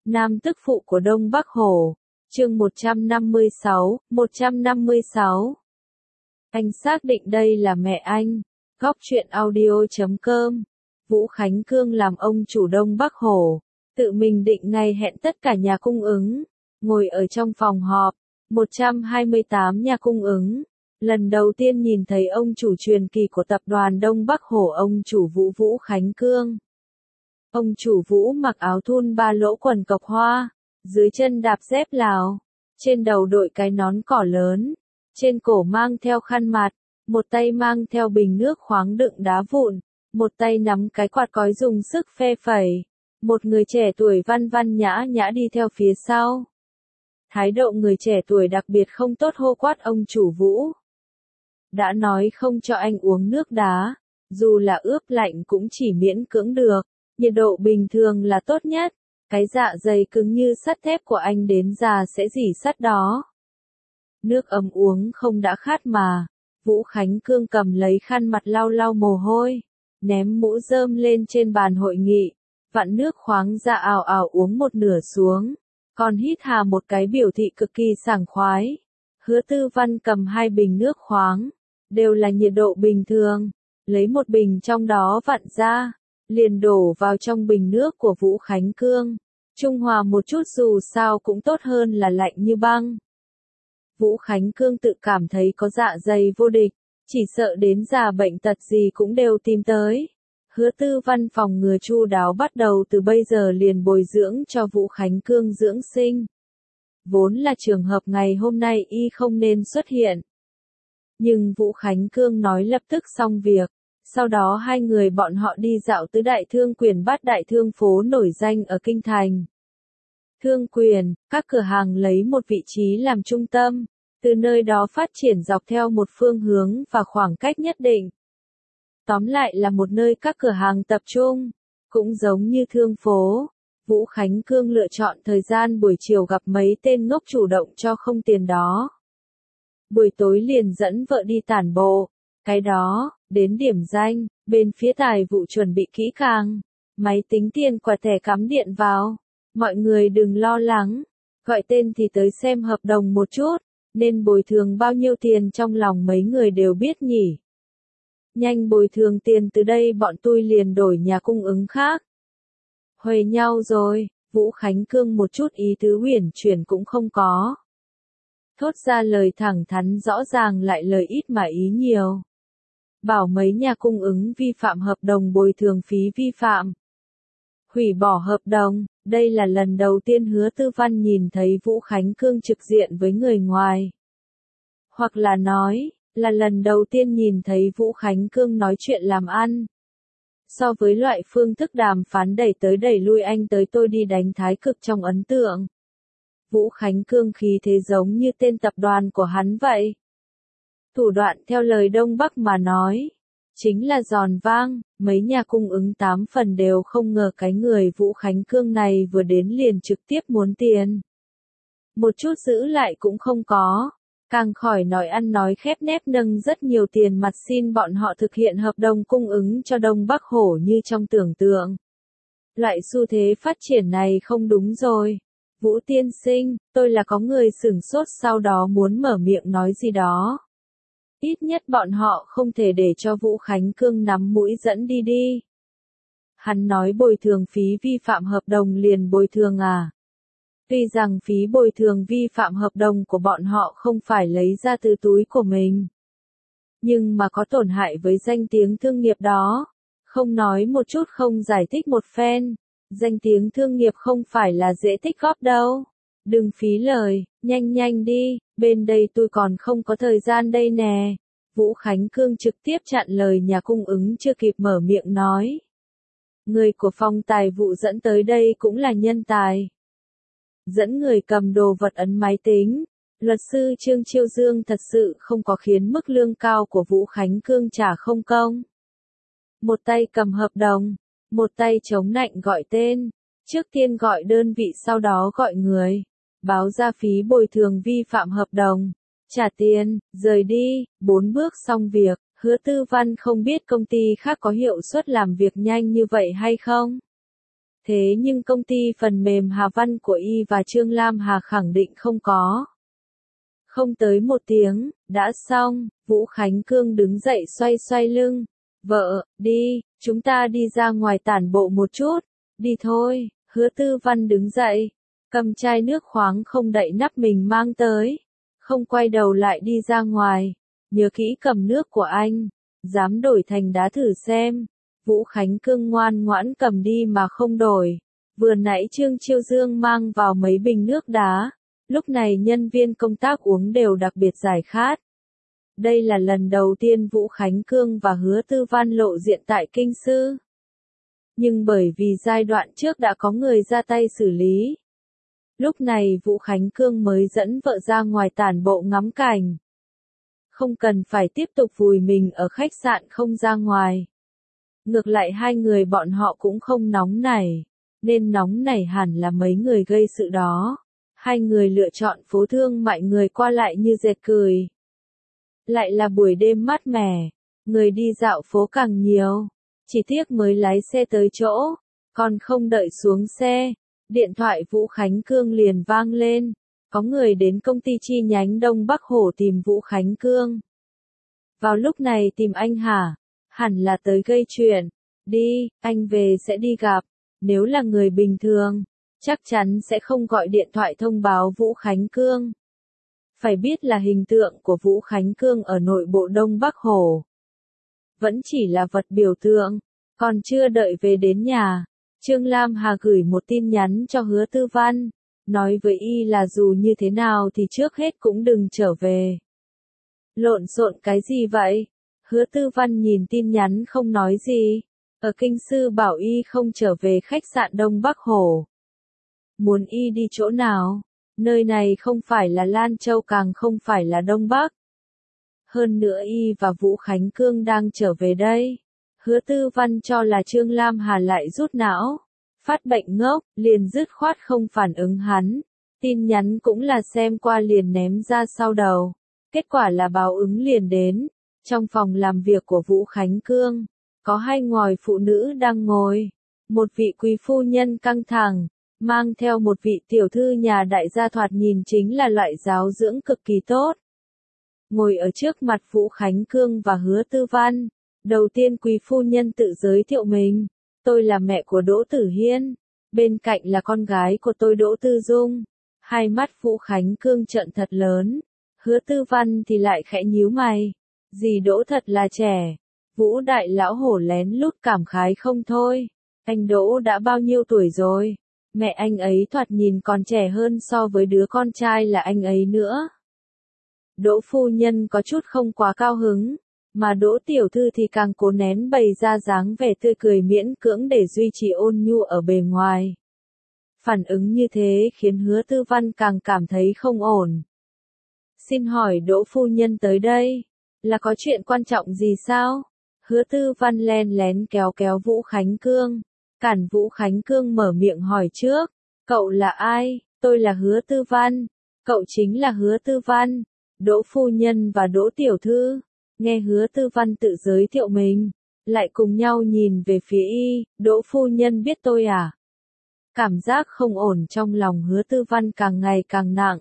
Nam tức phụ của Đông Bắc Hổ. Chương 156. Anh xác định đây là mẹ anh. Góc truyện audio.com. Vũ Khánh Cương làm ông chủ Đông Bắc Hổ, tự mình định ngày hẹn tất cả nhà cung ứng, ngồi ở trong phòng họp, 128 nhà cung ứng. Lần đầu tiên nhìn thấy ông chủ truyền kỳ của tập đoàn Đông Bắc Hổ, ông chủ Vũ Khánh Cương. Ông chủ Vũ mặc áo thun ba lỗ quần cộc hoa, dưới chân đạp dép Lào, trên đầu đội cái nón cỏ lớn, trên cổ mang theo khăn mặt, một tay mang theo bình nước khoáng đựng đá vụn, một tay nắm cái quạt cói dùng sức phe phẩy. Một người trẻ tuổi văn văn nhã nhã đi theo phía sau. Thái độ người trẻ tuổi đặc biệt không tốt, hô quát ông chủ Vũ. Đã nói không cho anh uống nước đá, dù là ướp lạnh cũng chỉ miễn cưỡng được, nhiệt độ bình thường là tốt nhất, cái dạ dày cứng như sắt thép của anh đến già sẽ rỉ sắt đó. Nước ấm uống không đã khát mà. Vũ Khánh Cương cầm lấy khăn mặt lau lau mồ hôi, ném mũ rơm lên trên bàn hội nghị, vặn nước khoáng ra ào ào uống một nửa xuống, còn hít hà một cái biểu thị cực kỳ sảng khoái. Hứa Tư Văn cầm hai bình nước khoáng, đều là nhiệt độ bình thường, lấy một bình trong đó vặn ra, liền đổ vào trong bình nước của Vũ Khánh Cương, trung hòa một chút dù sao cũng tốt hơn là lạnh như băng. Vũ Khánh Cương tự cảm thấy có dạ dày vô địch, chỉ sợ đến già bệnh tật gì cũng đều tìm tới. Hứa Tư Văn phòng ngừa chu đáo, bắt đầu từ bây giờ liền bồi dưỡng cho Vũ Khánh Cương dưỡng sinh. Vốn là trường hợp ngày hôm nay y không nên xuất hiện. Nhưng Vũ Khánh Cương nói lập tức xong việc, sau đó hai người bọn họ đi dạo tứ đại thương quyền bát đại thương phố nổi danh ở Kinh Thành. Thương quyền, các cửa hàng lấy một vị trí làm trung tâm, từ nơi đó phát triển dọc theo một phương hướng và khoảng cách nhất định. Tóm lại là một nơi các cửa hàng tập trung, cũng giống như thương phố. Vũ Khánh Cương lựa chọn thời gian buổi chiều gặp mấy tên ngốc chủ động cho không tiền đó. Buổi tối liền dẫn vợ đi tản bộ, cái đó, đến điểm danh, bên phía tài vụ chuẩn bị kỹ càng, máy tính tiền quả thẻ cắm điện vào. Mọi người đừng lo lắng, gọi tên thì tới xem hợp đồng một chút, nên bồi thường bao nhiêu tiền trong lòng mấy người đều biết nhỉ. Nhanh bồi thường tiền, từ đây bọn tôi liền đổi nhà cung ứng khác. Huề nhau rồi, Vũ Khánh Cương một chút ý tứ uyển chuyển cũng không có. Thốt ra lời thẳng thắn rõ ràng lại lời ít mà ý nhiều. Bảo mấy nhà cung ứng vi phạm hợp đồng bồi thường phí vi phạm. Hủy bỏ hợp đồng, đây là lần đầu tiên Hứa Tư Văn nhìn thấy Vũ Khánh Cương trực diện với người ngoài. Hoặc là nói, là lần đầu tiên nhìn thấy Vũ Khánh Cương nói chuyện làm ăn. So với loại phương thức đàm phán đẩy tới đẩy lui anh tới tôi đi đánh thái cực trong ấn tượng. Vũ Khánh Cương khí thế giống như tên tập đoàn của hắn vậy. Thủ đoạn theo lời Đông Bắc mà nói, chính là giòn vang, mấy nhà cung ứng 8 phần đều không ngờ cái người Vũ Khánh Cương này vừa đến liền trực tiếp muốn tiền. Một chút giữ lại cũng không có, càng khỏi nói ăn nói khép nép nâng rất nhiều tiền mặt xin bọn họ thực hiện hợp đồng cung ứng cho Đông Bắc Hổ như trong tưởng tượng. Loại xu thế phát triển này không đúng rồi. Vũ tiên sinh, tôi là có người sửng sốt sau đó muốn mở miệng nói gì đó. Ít nhất bọn họ không thể để cho Vũ Khánh Cương nắm mũi dẫn đi. Hắn nói bồi thường phí vi phạm hợp đồng liền bồi thường à? Tuy rằng phí bồi thường vi phạm hợp đồng của bọn họ không phải lấy ra từ túi của mình, nhưng mà có tổn hại với danh tiếng thương nghiệp đó. Không nói một chút không giải thích một phen, danh tiếng thương nghiệp không phải là dễ tích góp đâu. Đừng phí lời, nhanh đi, bên đây tôi còn không có thời gian đây nè. Vũ Khánh Cương trực tiếp chặn lời nhà cung ứng chưa kịp mở miệng nói. Người của phòng tài vụ dẫn tới đây cũng là nhân tài. Dẫn người cầm đồ vật ấn máy tính. Luật sư Trương Chiêu Dương thật sự không có khiến mức lương cao của Vũ Khánh Cương trả không công. Một tay cầm hợp đồng, một tay chống nạnh gọi tên. Trước tiên gọi đơn vị sau đó gọi người. Báo ra phí bồi thường vi phạm hợp đồng. Trả tiền, rời đi, 4 bước xong việc. Hứa Tư Văn không biết công ty khác có hiệu suất làm việc nhanh như vậy hay không? Thế nhưng công ty phần mềm Hà Văn của Y và Trương Lam Hà khẳng định không có. Không tới 1 tiếng, đã xong, Vũ Khánh Cương đứng dậy xoay xoay lưng. Vợ, đi, chúng ta đi ra ngoài tản bộ một chút. Đi thôi, Hứa Tư Văn đứng dậy, cầm chai nước khoáng không đậy nắp mình mang tới. Không quay đầu lại đi ra ngoài. Nhớ kỹ cầm nước của anh, dám đổi thành đá thử xem. Vũ Khánh Cương ngoan ngoãn cầm đi mà không đổi. Vừa nãy Trương Chiêu Dương mang vào mấy bình nước đá. Lúc này nhân viên công tác uống đều đặc biệt giải khát. Đây là lần đầu tiên Vũ Khánh Cương và Hứa Tư Văn lộ diện tại Kinh Sư. Nhưng bởi vì giai đoạn trước đã có người ra tay xử lý. Lúc này Vũ Khánh Cương mới dẫn vợ ra ngoài tản bộ ngắm cảnh. Không cần phải tiếp tục vùi mình ở khách sạn không ra ngoài. Ngược lại hai người bọn họ cũng không nóng nảy, nên nóng nảy hẳn là mấy người gây sự đó. Hai người lựa chọn phố thương mại người qua lại như dệt cười. Lại là buổi đêm mát mẻ, người đi dạo phố càng nhiều. Chỉ tiếc mới lái xe tới chỗ, còn không đợi xuống xe, điện thoại Vũ Khánh Cương liền vang lên. Có người đến công ty chi nhánh Đông Bắc Hổ tìm Vũ Khánh Cương. Vào lúc này tìm anh hả? Hẳn là tới gây chuyện. Đi, anh về sẽ đi gặp. Nếu là người bình thường, chắc chắn sẽ không gọi điện thoại thông báo Vũ Khánh Cương. Phải biết là hình tượng của Vũ Khánh Cương ở nội bộ Đông Bắc Hổ vẫn chỉ là vật biểu tượng. Còn chưa đợi về đến nhà, Trương Lam Hà gửi một tin nhắn cho Hứa Tư Văn, nói với Y là dù như thế nào thì trước hết cũng đừng trở về. Lộn xộn cái gì vậy? Hứa Tư Văn nhìn tin nhắn không nói gì. Ở Kinh Sư bảo Y không trở về khách sạn Đông Bắc Hổ. Muốn Y đi chỗ nào? Nơi này không phải là Lan Châu càng không phải là Đông Bắc. Hơn nữa Y và Vũ Khánh Cương đang trở về đây. Hứa Tư Văn cho là Trương Lam Hà lại rút não. Phát bệnh ngốc, liền dứt khoát không phản ứng hắn. Tin nhắn cũng là xem qua liền ném ra sau đầu. Kết quả là báo ứng liền đến. Trong phòng làm việc của Vũ Khánh Cương, có hai ngòi phụ nữ đang ngồi. Một vị quý phu nhân căng thẳng, mang theo một vị tiểu thư nhà đại gia thoạt nhìn chính là loại giáo dưỡng cực kỳ tốt. Ngồi ở trước mặt Vũ Khánh Cương và Hứa Tư Văn. Đầu tiên quý phu nhân tự giới thiệu mình. Tôi là mẹ của Đỗ Tử Hiên. Bên cạnh là con gái của tôi Đỗ Tư Dung. Hai mắt Vũ Khánh Cương trợn thật lớn. Hứa Tư Văn thì lại khẽ nhíu mày. Dì Đỗ thật là trẻ. Vũ đại lão hổ lén lút cảm khái không thôi. Anh Đỗ đã bao nhiêu tuổi rồi? Mẹ anh ấy thoạt nhìn còn trẻ hơn so với đứa con trai là anh ấy nữa. Đỗ phu nhân có chút không quá cao hứng, mà Đỗ tiểu thư thì càng cố nén bày ra dáng vẻ tươi cười miễn cưỡng để duy trì ôn nhu ở bề ngoài. Phản ứng như thế khiến Hứa Tư Văn càng cảm thấy không ổn. Xin hỏi Đỗ phu nhân tới đây, là có chuyện quan trọng gì sao? Hứa Tư Văn len lén kéo kéo Vũ Khánh Cương, cản Vũ Khánh Cương mở miệng hỏi trước. Cậu là ai? Tôi là Hứa Tư Văn. Cậu chính là Hứa Tư Văn. Đỗ phu nhân và Đỗ tiểu thư, nghe Hứa Tư Văn tự giới thiệu mình, lại cùng nhau nhìn về phía Y. Đỗ phu nhân biết tôi à? Cảm giác không ổn trong lòng Hứa Tư Văn càng ngày càng nặng.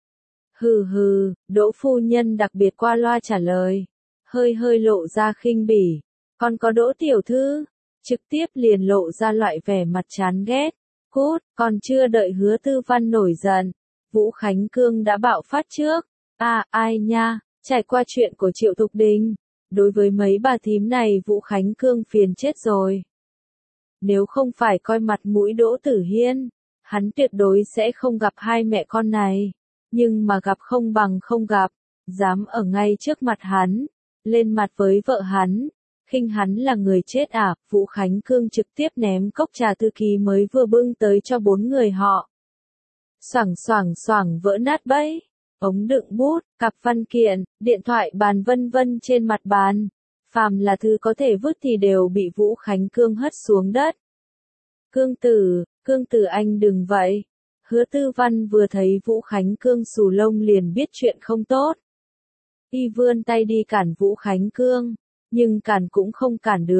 Hừ hừ, Đỗ phu nhân đặc biệt qua loa trả lời, hơi hơi lộ ra khinh bỉ. Còn có Đỗ tiểu thư, trực tiếp liền lộ ra loại vẻ mặt chán ghét. Cút, còn chưa đợi Hứa Tư Văn nổi giận, Vũ Khánh Cương đã bạo phát trước. À, ai nha, trải qua chuyện của Triệu Thục Đình, đối với mấy bà thím này Vũ Khánh Cương phiền chết rồi. Nếu không phải coi mặt mũi Đỗ Tử Hiên, hắn tuyệt đối sẽ không gặp hai mẹ con này. Nhưng mà gặp không bằng không gặp, dám ở ngay trước mặt hắn, lên mặt với vợ hắn, khinh hắn là người chết à? Vũ Khánh Cương trực tiếp ném cốc trà thư ký mới vừa bưng tới cho bốn người họ. Xoảng xoảng xoảng vỡ nát bấy. Ống đựng bút, cặp văn kiện, điện thoại bàn vân vân trên mặt bàn. Phàm là thứ có thể vứt thì đều bị Vũ Khánh Cương hất xuống đất. Cương tử anh đừng vậy. Hứa Tư Văn vừa thấy Vũ Khánh Cương xù lông liền biết chuyện không tốt. Y vươn tay đi cản Vũ Khánh Cương, nhưng cản cũng không cản được.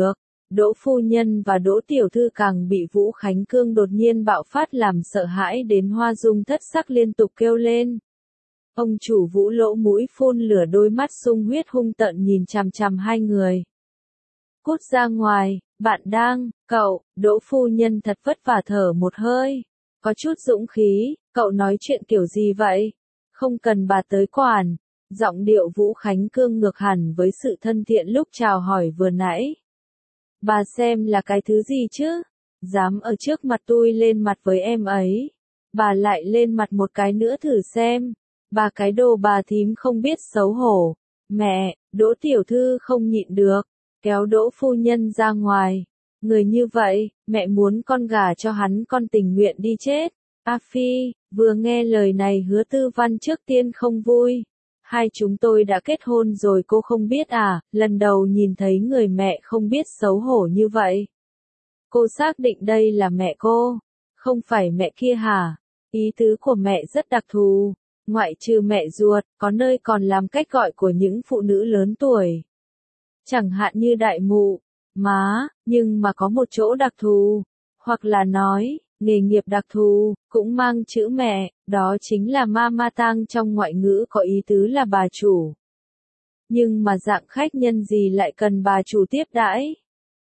Đỗ phu nhân và Đỗ tiểu thư càng bị Vũ Khánh Cương đột nhiên bạo phát làm sợ hãi đến hoa dung thất sắc liên tục kêu lên. Ông chủ Vũ lỗ mũi phun lửa, đôi mắt sung huyết hung tợn nhìn chằm chằm hai người. Cút ra ngoài, bạn đang, cậu, Đỗ phu nhân thật vất vả thở một hơi. Có chút dũng khí, cậu nói chuyện kiểu gì vậy? Không cần bà tới quản. Giọng điệu Vũ Khánh Cương ngược hẳn với sự thân thiện lúc chào hỏi vừa nãy. Bà xem là cái thứ gì chứ? Dám ở trước mặt tôi lên mặt với em ấy. Bà lại lên mặt một cái nữa thử xem. Bà cái đồ bà thím không biết xấu hổ. Mẹ, Đỗ tiểu thư không nhịn được. Kéo Đỗ phu nhân ra ngoài. Người như vậy, mẹ muốn con gả cho hắn con tình nguyện đi chết. A Phi, vừa nghe lời này Hứa Tư Văn trước tiên không vui. Hai chúng tôi đã kết hôn rồi cô không biết à, lần đầu nhìn thấy người mẹ không biết xấu hổ như vậy. Cô xác định đây là mẹ cô, không phải mẹ kia hả? Ý tứ của mẹ rất đặc thù, ngoại trừ mẹ ruột, có nơi còn làm cách gọi của những phụ nữ lớn tuổi. Chẳng hạn như đại mụ, má, nhưng mà có một chỗ đặc thù, hoặc là nói, nghề nghiệp đặc thù, cũng mang chữ mẹ, đó chính là mama tang, trong ngoại ngữ có ý tứ là bà chủ. Nhưng mà dạng khách nhân gì lại cần bà chủ tiếp đãi?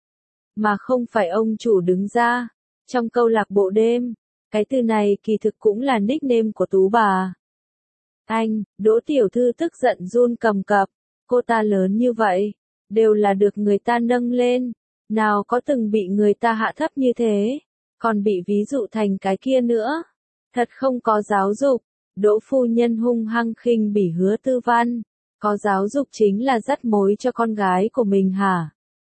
Mà không phải ông chủ đứng ra. Trong câu lạc bộ đêm, cái từ này kỳ thực cũng là nickname của Tú bà. Anh, Đỗ tiểu thư tức giận run cầm cập, cô ta lớn như vậy, đều là được người ta nâng lên, nào có từng bị người ta hạ thấp như thế, còn bị ví dụ thành cái kia nữa. Thật không có giáo dục. Đỗ phu nhân hung hăng khinh bỉ Hứa Tư Văn. Có giáo dục chính là dắt mối cho con gái của mình hả?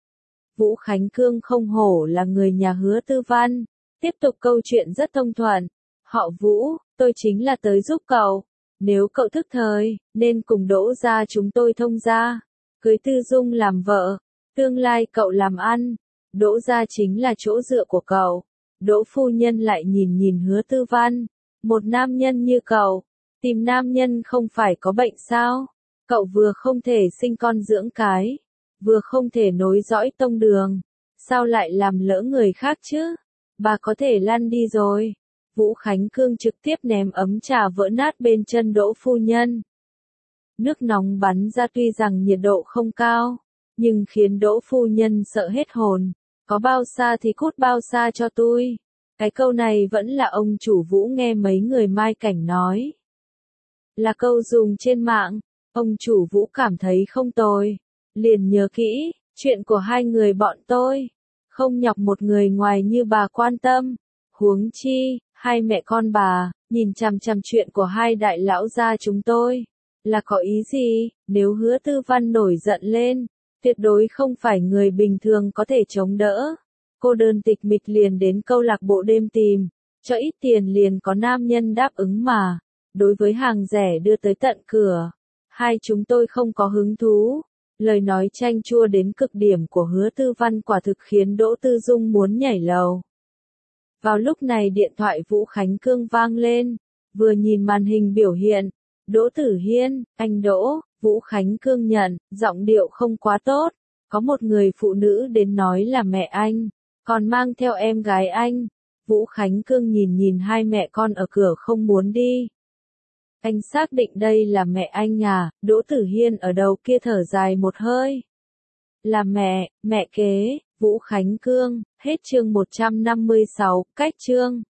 Vũ Khánh Cương không hổ là người nhà Hứa Tư Văn. Tiếp tục câu chuyện rất thông thuận. Họ Vũ, tôi chính là tới giúp cậu. Nếu cậu thức thời, nên cùng Đỗ gia chúng tôi thông gia. Cưới Tư Dung làm vợ. Tương lai cậu làm ăn. Đỗ gia chính là chỗ dựa của cậu. Đỗ phu nhân lại nhìn nhìn Hứa Tư Văn. Một nam nhân như cậu, tìm nam nhân không phải có bệnh sao? Cậu vừa không thể sinh con dưỡng cái, vừa không thể nối dõi tông đường. Sao lại làm lỡ người khác chứ? Bà có thể lăn đi rồi. Vũ Khánh Cương trực tiếp ném ấm trà vỡ nát bên chân Đỗ phu nhân. Nước nóng bắn ra, tuy rằng nhiệt độ không cao, nhưng khiến Đỗ phu nhân sợ hết hồn. Có bao xa thì cút bao xa cho tôi. Cái câu này vẫn là ông chủ Vũ nghe mấy người Mai Cảnh nói. Là câu dùng trên mạng, ông chủ Vũ cảm thấy không tồi. Liền nhớ kỹ, chuyện của hai người bọn tôi. Không nhọc một người ngoài như bà quan tâm. Huống chi, hai mẹ con bà, nhìn chằm chằm chuyện của hai đại lão gia chúng tôi. Là có ý gì? Nếu Hứa Tư Văn nổi giận lên, tuyệt đối không phải người bình thường có thể chống đỡ. Cô đơn tịch mịch liền đến câu lạc bộ đêm tìm, cho ít tiền liền có nam nhân đáp ứng mà. Đối với hàng rẻ đưa tới tận cửa, hai chúng tôi không có hứng thú. Lời nói chanh chua đến cực điểm của Hứa Tư Văn quả thực khiến Đỗ Tư Dung muốn nhảy lầu. Vào lúc này điện thoại Vũ Khánh Cương vang lên, vừa nhìn màn hình biểu hiện, Đỗ Tử Hiên, anh Đỗ. Vũ Khánh Cương nhận, giọng điệu không quá tốt, có một người phụ nữ đến nói là mẹ anh, còn mang theo em gái anh. Vũ Khánh Cương nhìn nhìn hai mẹ con ở cửa không muốn đi. Anh xác định đây là mẹ anh à? Đỗ Tử Hiên ở đầu kia thở dài một hơi. Là mẹ kế. Vũ Khánh Cương. Hết chương 156, cách chương.